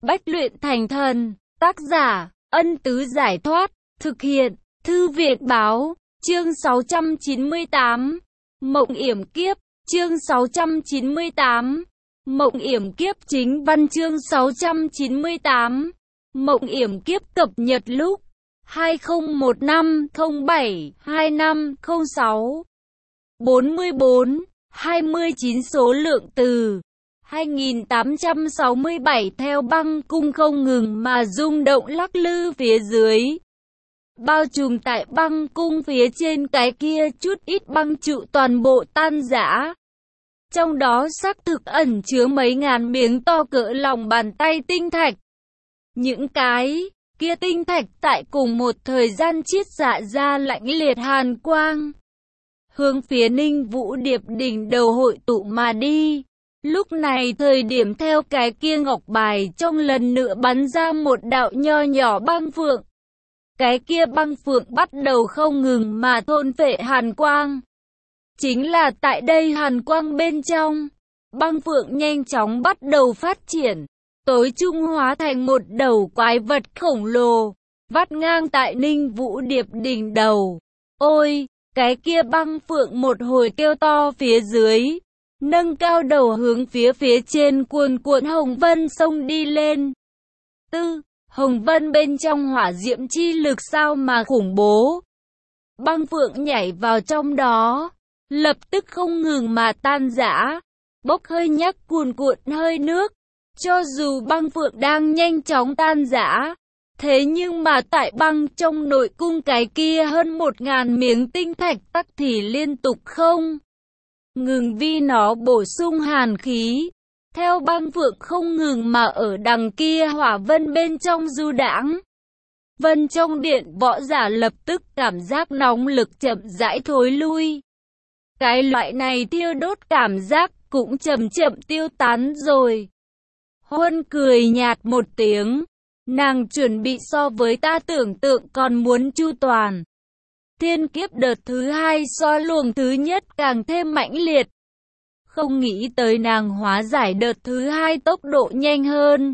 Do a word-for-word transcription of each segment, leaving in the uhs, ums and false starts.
Bách luyện thành thần. Tác giả, Ân Tứ Giải Thoát. Thực hiện, Thư viện Báo. Chương sáu trăm chín mươi tám. Mộng yểm kiếp. Chương sáu trăm chín mươi tám. Mộng yểm kiếp. Chính văn chương sáu trăm chín mươi tám. Mộng yểm kiếp cập nhật lúc hai không một năm không bảy hai năm không sáu. bốn mươi bốn, hai mươi chín số lượng từ hai nghìn tám trăm sáu mươi bảy theo băng cung không ngừng mà rung động lắc lư phía dưới. Bao trùm tại băng cung phía trên cái kia chút ít băng trụ toàn bộ tan rã. Trong đó xác thực ẩn chứa mấy ngàn miếng to cỡ lòng bàn tay tinh thạch. Những cái kia tinh thạch tại cùng một thời gian chiết xạ ra lạnh liệt hàn quang, hướng phía Ninh Vũ Điệp đỉnh đầu hội tụ mà đi. Lúc này thời điểm theo cái kia ngọc bài trong lần nữa bắn ra một đạo nho nhỏ băng phượng. Cái kia băng phượng bắt đầu không ngừng mà thôn phệ hàn quang. Chính là tại đây hàn quang bên trong, băng phượng nhanh chóng bắt đầu phát triển, tối trung hóa thành một đầu quái vật khổng lồ, vắt ngang tại Ninh Vũ Điệp đỉnh đầu. Ôi, cái kia băng phượng một hồi kêu to phía dưới, nâng cao đầu hướng phía phía trên cuồn cuộn hồng vân xông đi lên. Tư, hồng vân bên trong hỏa diễm chi lực sao mà khủng bố. Băng phượng nhảy vào trong đó, lập tức không ngừng mà tan rã, bốc hơi nhắc cuồn cuộn hơi nước. Cho dù băng phượng đang nhanh chóng tan rã, thế nhưng mà tại băng trong nội cung cái kia hơn một ngàn miếng tinh thạch tắc thì liên tục không ngừng vì nó bổ sung hàn khí. Theo băng phượng không ngừng mà ở đằng kia hỏa vân bên trong du đãng. Vân trong điện võ giả lập tức cảm giác nóng lực chậm rãi thối lui. Cái loại này thiêu đốt cảm giác cũng chậm chậm tiêu tán rồi. Huân cười nhạt một tiếng, nàng chuẩn bị so với ta tưởng tượng còn muốn chu toàn. Thiên kiếp đợt thứ hai so luồng thứ nhất càng thêm mãnh liệt. Không nghĩ tới nàng hóa giải đợt thứ hai tốc độ nhanh hơn,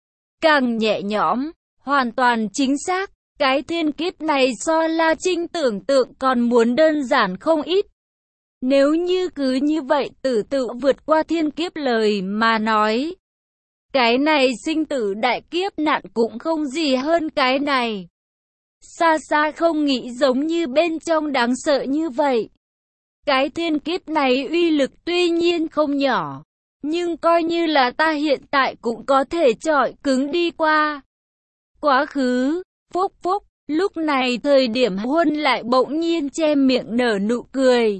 càng nhẹ nhõm, hoàn toàn chính xác. Cái thiên kiếp này so La Trinh tưởng tượng còn muốn đơn giản không ít. Nếu như cứ như vậy tử tự vượt qua thiên kiếp lời mà nói, cái này sinh tử đại kiếp nạn cũng không gì hơn cái này. Xa xa không nghĩ giống như bên trong đáng sợ như vậy. Cái thiên kiếp này uy lực tuy nhiên không nhỏ, nhưng coi như là ta hiện tại cũng có thể chọi cứng đi qua. Quá khứ, phúc phúc, lúc này thời điểm Huân lại bỗng nhiên che miệng nở nụ cười.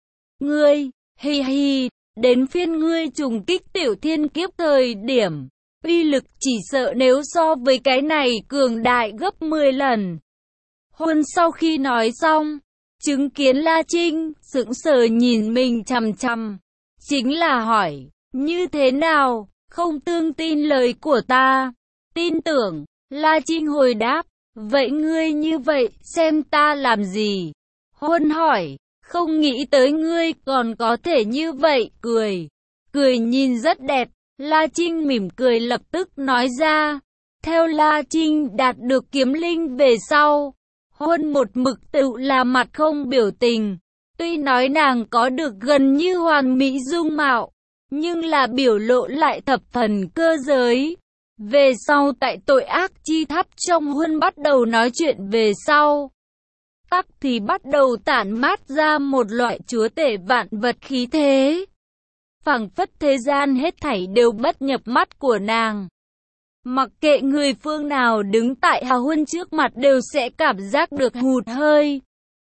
Ngươi, hi hi, đến phiên ngươi trùng kích tiểu thiên kiếp thời điểm, uy lực chỉ sợ nếu so với cái này cường đại gấp mười lần. Huân sau khi nói xong, chứng kiến La Trinh, sững sờ nhìn mình chằm chằm. Chính là hỏi, như thế nào, không tương tin lời của ta? Tin tưởng, La Trinh hồi đáp, vậy ngươi như vậy, xem ta làm gì? Huân hỏi, không nghĩ tới ngươi còn có thể như vậy, cười. Cười nhìn rất đẹp. La Trinh mỉm cười lập tức nói ra. Theo La Trinh đạt được kiếm linh về sau, Huân một mực tự là mặt không biểu tình. Tuy nói nàng có được gần như hoàn mỹ dung mạo, nhưng là biểu lộ lại thập phần cơ giới. Về sau tại tội ác chi tháp trong Huân bắt đầu nói chuyện về sau, tắc thì bắt đầu tản mát ra một loại chúa tể vạn vật khí thế. Phảng phất thế gian hết thảy đều bất nhập mắt của nàng. Mặc kệ người phương nào đứng tại Hà Huân trước mặt đều sẽ cảm giác được hụt hơi.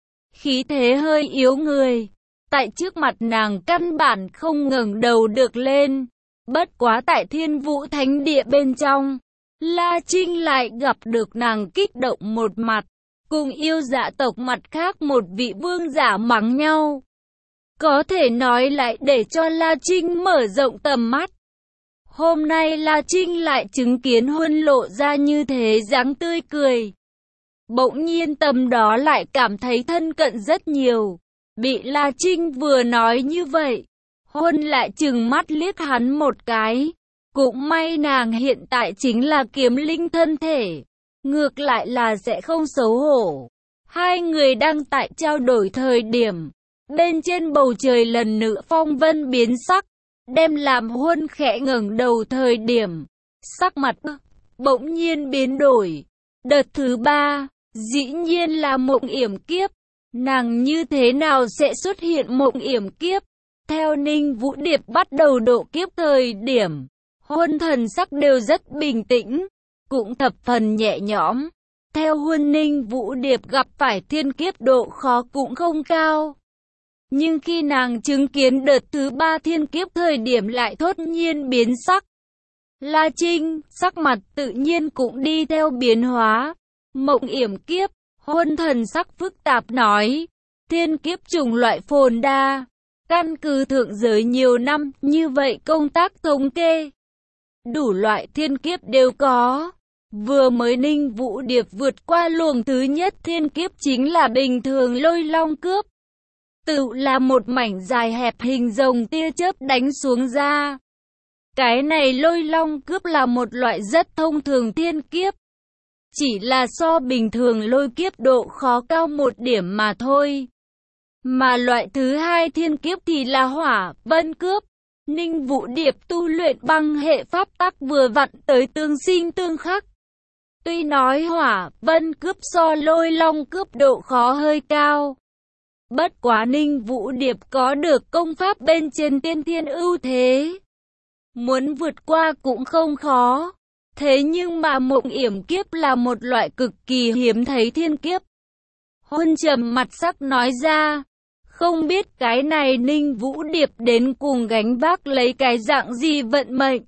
Khí thế hơi yếu người. Tại trước mặt nàng căn bản không ngẩng đầu được lên. Bất quá tại Thiên Vũ Thánh Địa bên trong, La Trinh lại gặp được nàng kích động một mặt, cùng yêu dạ tộc mặt khác một vị vương giả mắng nhau. Có thể nói lại để cho La Trinh mở rộng tầm mắt. Hôm nay La Trinh lại chứng kiến Huân lộ ra như thế dáng tươi cười. Bỗng nhiên tầm đó lại cảm thấy thân cận rất nhiều. Bị La Trinh vừa nói như vậy, Huân lại trừng mắt liếc hắn một cái. Cũng may nàng hiện tại chính là kiếm linh thân thể, ngược lại là sẽ không xấu hổ. Hai người đang tại trao đổi thời điểm, bên trên bầu trời lần nữa phong vân biến sắc, đem làm Huân khẽ ngẩng đầu thời điểm, sắc mặt bỗng nhiên biến đổi. Đợt thứ ba, dĩ nhiên là Mộng Yểm Kiếp. Nàng như thế nào sẽ xuất hiện Mộng Yểm Kiếp? Theo Ninh Vũ Điệp bắt đầu độ kiếp thời điểm, Huân thần sắc đều rất bình tĩnh, cũng thập phần nhẹ nhõm. Theo Huân, Ninh Vũ Điệp gặp phải thiên kiếp độ khó cũng không cao. Nhưng khi nàng chứng kiến đợt thứ ba thiên kiếp thời điểm lại thốt nhiên biến sắc. La Trinh, sắc mặt tự nhiên cũng đi theo biến hóa. Mộng Yểm Kiếp, Huân thần sắc phức tạp nói. Thiên kiếp chủng loại phồn đa, căn cứ thượng giới nhiều năm, như vậy công tác thống kê. Đủ loại thiên kiếp đều có. Vừa mới Ninh Vũ Điệp vượt qua luồng thứ nhất thiên kiếp chính là bình thường lôi long cướp. Tự là một mảnh dài hẹp hình rồng tia chớp đánh xuống ra. Cái này lôi long cướp là một loại rất thông thường thiên kiếp. Chỉ là so bình thường lôi kiếp độ khó cao một điểm mà thôi. Mà loại thứ hai thiên kiếp thì là hỏa vân cướp. Ninh Vũ Điệp tu luyện băng hệ pháp tắc vừa vặn tới tương sinh tương khắc. Tuy nói hỏa vân cướp so lôi long cướp độ khó hơi cao. Bất quá Ninh Vũ Điệp có được công pháp bên trên tiên thiên ưu thế. Muốn vượt qua cũng không khó. Thế nhưng mà Mộng Yểm Kiếp là một loại cực kỳ hiếm thấy thiên kiếp. Huân trầm mặt sắc nói ra. Không biết cái này Ninh Vũ Điệp đến cùng gánh vác lấy cái dạng gì vận mệnh.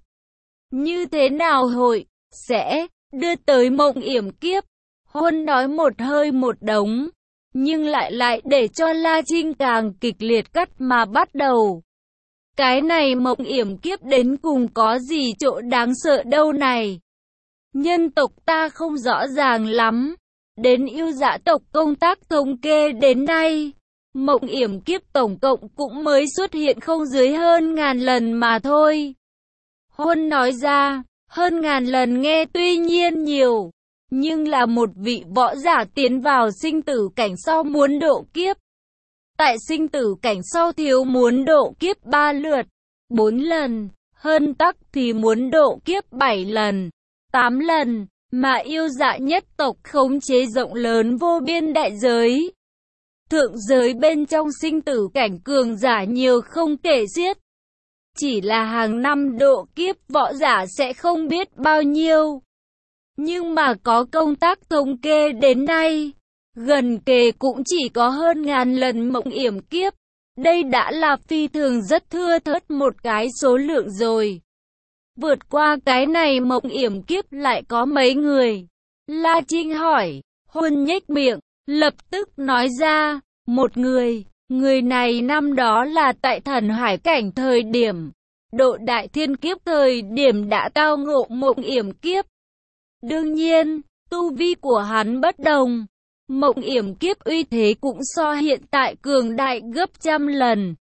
Như thế nào hội, sẽ đưa tới Mộng Yểm Kiếp. Huân nói một hơi một đống, nhưng lại lại để cho La Trinh càng kịch liệt cắt mà bắt đầu. Cái này Mộng Yểm Kiếp đến cùng có gì chỗ đáng sợ đâu này. Nhân tộc ta không rõ ràng lắm. Đến yêu dã tộc công tác thống kê đến nay, Mộng Yểm Kiếp tổng cộng cũng mới xuất hiện không dưới hơn ngàn lần mà thôi. Huân nói ra, hơn ngàn lần nghe tuy nhiên nhiều, nhưng là một vị võ giả tiến vào sinh tử cảnh sau muốn độ kiếp. Tại sinh tử cảnh sau thiếu muốn độ kiếp ba lượt, bốn lần, hơn tắc thì muốn độ kiếp bảy lần, tám lần, mà yêu dạ nhất tộc khống chế rộng lớn vô biên đại giới. Thượng giới bên trong sinh tử cảnh cường giả nhiều không kể xiết. Chỉ là hàng năm độ kiếp võ giả sẽ không biết bao nhiêu. Nhưng mà có công tác thống kê đến nay, gần kề cũng chỉ có hơn ngàn lần Mộng Yểm Kiếp. Đây đã là phi thường rất thưa thớt một cái số lượng rồi. Vượt qua cái này Mộng Yểm Kiếp lại có mấy người? La Trinh hỏi. Huân nhếch miệng, lập tức nói ra, một người. Người này năm đó là tại thần hải cảnh thời điểm, độ đại thiên kiếp thời điểm đã cao ngộ Mộng Yểm Kiếp. Đương nhiên, tu vi của hắn bất đồng. Mộng Yểm Kiếp uy thế cũng so hiện tại cường đại gấp trăm lần.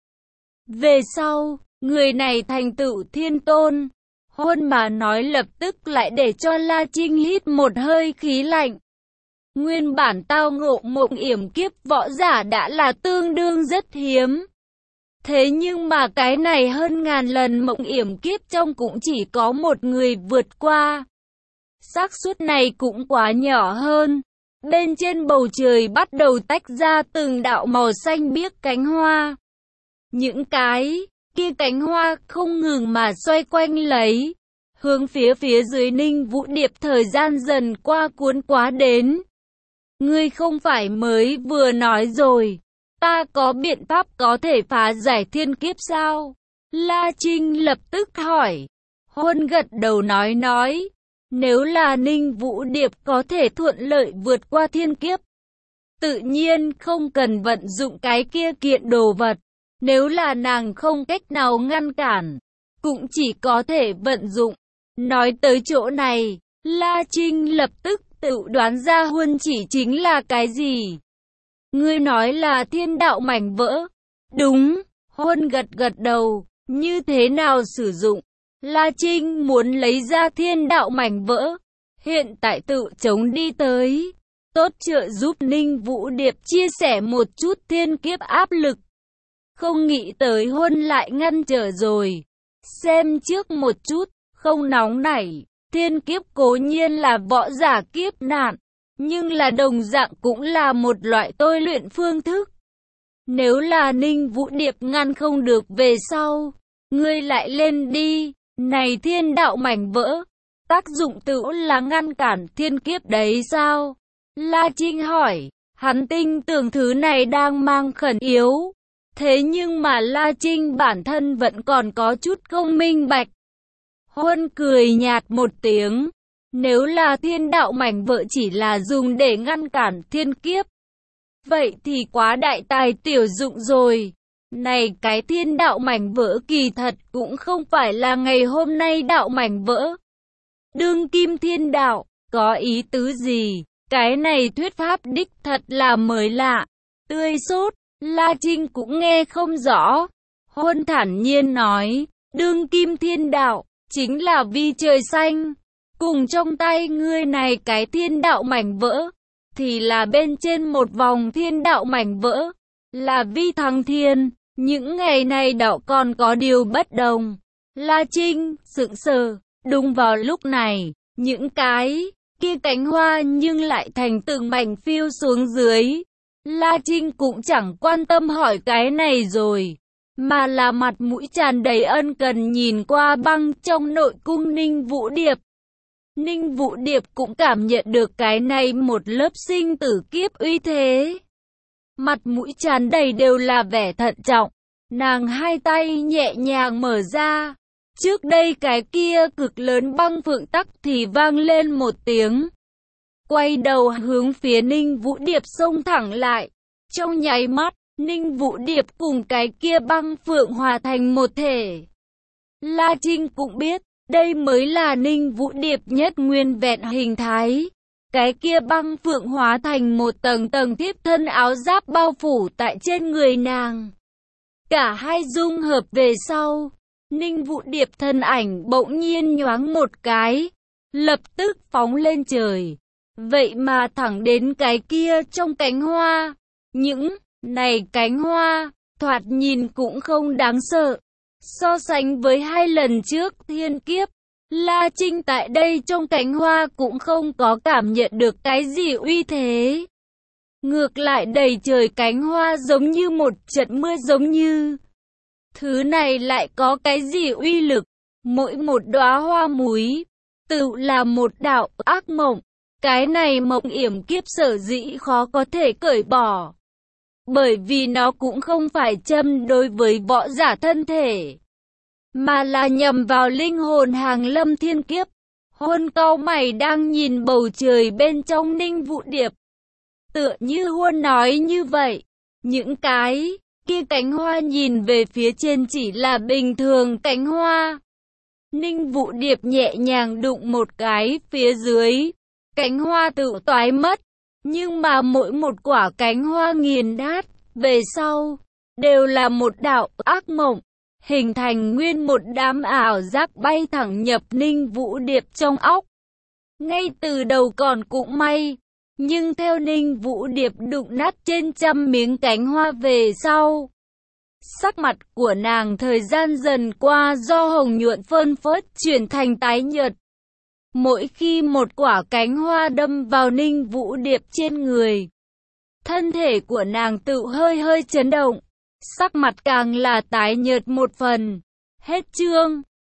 Về sau, người này thành tựu thiên tôn. Huân mà nói lập tức lại để cho La Trinh hít một hơi khí lạnh. Nguyên bản tao ngộ Mộng Yểm Kiếp võ giả đã là tương đương rất hiếm. Thế nhưng mà cái này hơn ngàn lần Mộng Yểm Kiếp trong cũng chỉ có một người vượt qua. Xác suất này cũng quá nhỏ hơn. Bên trên bầu trời bắt đầu tách ra từng đạo màu xanh biếc cánh hoa. Những cái kia cánh hoa không ngừng mà xoay quanh lấy, hướng phía phía dưới Ninh Vũ Điệp thời gian dần qua cuốn quá đến. Ngươi không phải mới vừa nói rồi, ta có biện pháp có thể phá giải thiên kiếp sao? La Trinh lập tức hỏi. Huân gật đầu nói nói, nếu là Ninh Vũ Điệp có thể thuận lợi vượt qua thiên kiếp, tự nhiên không cần vận dụng cái kia kiện đồ vật. Nếu là nàng không cách nào ngăn cản, cũng chỉ có thể vận dụng. Nói tới chỗ này, La Trinh lập tức tự đoán ra Huân chỉ chính là cái gì. Ngươi nói là thiên đạo mảnh vỡ. Đúng, Huân gật gật đầu, như thế nào sử dụng? La Trinh muốn lấy ra thiên đạo mảnh vỡ, hiện tại tự chống đi tới, tốt trợ giúp Ninh Vũ Điệp chia sẻ một chút thiên kiếp áp lực. Không nghĩ tới Huân lại ngăn trở rồi. Xem trước một chút, không nóng nảy, thiên kiếp cố nhiên là võ giả kiếp nạn, nhưng là đồng dạng cũng là một loại tôi luyện phương thức. Nếu là Ninh Vũ Điệp ngăn không được về sau, ngươi lại lên đi, này thiên đạo mảnh vỡ, tác dụng tự là ngăn cản thiên kiếp đấy sao? La Trinh hỏi, hắn tin tưởng thứ này đang mang khẩn yếu. Thế nhưng mà La Trinh bản thân vẫn còn có chút không minh bạch. Huân cười nhạt một tiếng, nếu là thiên đạo mảnh vỡ chỉ là dùng để ngăn cản thiên kiếp, vậy thì quá đại tài tiểu dụng rồi. Này cái thiên đạo mảnh vỡ kỳ thật cũng không phải là ngày hôm nay đạo mảnh vỡ. Đương kim thiên đạo, có ý tứ gì? Cái này thuyết pháp đích thật là mới lạ, tươi sốt. La Trinh cũng nghe không rõ. Huân thản nhiên nói, đương kim thiên đạo, chính là vi trời xanh. Cùng trong tay ngươi này cái thiên đạo mảnh vỡ, thì là bên trên một vòng thiên đạo mảnh vỡ, là vi thăng thiên. Những ngày này đạo còn có điều bất đồng. La Trinh sững sờ, đúng vào lúc này, những cái kia cánh hoa nhưng lại thành từng mảnh phiêu xuống dưới. La Trinh cũng chẳng quan tâm hỏi cái này rồi, mà là mặt mũi tràn đầy ân cần nhìn qua băng trong nội cung Ninh Vũ Điệp. Ninh Vũ Điệp cũng cảm nhận được cái này một lớp sinh tử kiếp uy thế. Mặt mũi tràn đầy đều là vẻ thận trọng, nàng hai tay nhẹ nhàng mở ra. Trước đây cái kia cực lớn băng phượng tắc thì vang lên một tiếng. Quay đầu hướng phía Ninh Vũ Điệp xông thẳng lại. Trong nháy mắt, Ninh Vũ Điệp cùng cái kia băng phượng hòa thành một thể. La Trinh cũng biết, đây mới là Ninh Vũ Điệp nhất nguyên vẹn hình thái. Cái kia băng phượng hóa thành một tầng tầng thiếp thân áo giáp bao phủ tại trên người nàng. Cả hai dung hợp về sau, Ninh Vũ Điệp thân ảnh bỗng nhiên nhoáng một cái, lập tức phóng lên trời. Vậy mà thẳng đến cái kia trong cánh hoa. Những này cánh hoa, thoạt nhìn cũng không đáng sợ. So sánh với hai lần trước thiên kiếp, La Trinh tại đây trong cánh hoa cũng không có cảm nhận được cái gì uy thế. Ngược lại đầy trời cánh hoa giống như một trận mưa giống như. Thứ này lại có cái gì uy lực? Mỗi một đóa hoa muối, tự là một đạo ác mộng. Cái này mộng yểm kiếp sở dĩ khó có thể cởi bỏ. Bởi vì nó cũng không phải châm đối với võ giả thân thể, mà là nhằm vào linh hồn hàng lâm thiên kiếp. Huân cau mày đang nhìn bầu trời bên trong Ninh Vũ Điệp. Tựa như Huân nói như vậy, những cái kia cánh hoa nhìn về phía trên chỉ là bình thường cánh hoa. Ninh Vũ Điệp nhẹ nhàng đụng một cái phía dưới, cánh hoa tự toái mất. Nhưng mà mỗi một quả cánh hoa nghiền nát về sau, đều là một đạo ác mộng, hình thành nguyên một đám ảo giác bay thẳng nhập Ninh Vũ Điệp trong óc. Ngay từ đầu còn cũng may, nhưng theo Ninh Vũ Điệp đụng nát trên trăm miếng cánh hoa về sau, sắc mặt của nàng thời gian dần qua do hồng nhuận phơn phớt chuyển thành tái nhợt. Mỗi khi một quả cánh hoa đâm vào Ninh Vũ Điệp trên người, thân thể của nàng tự hơi hơi chấn động, sắc mặt càng là tái nhợt một phần. Hết chương.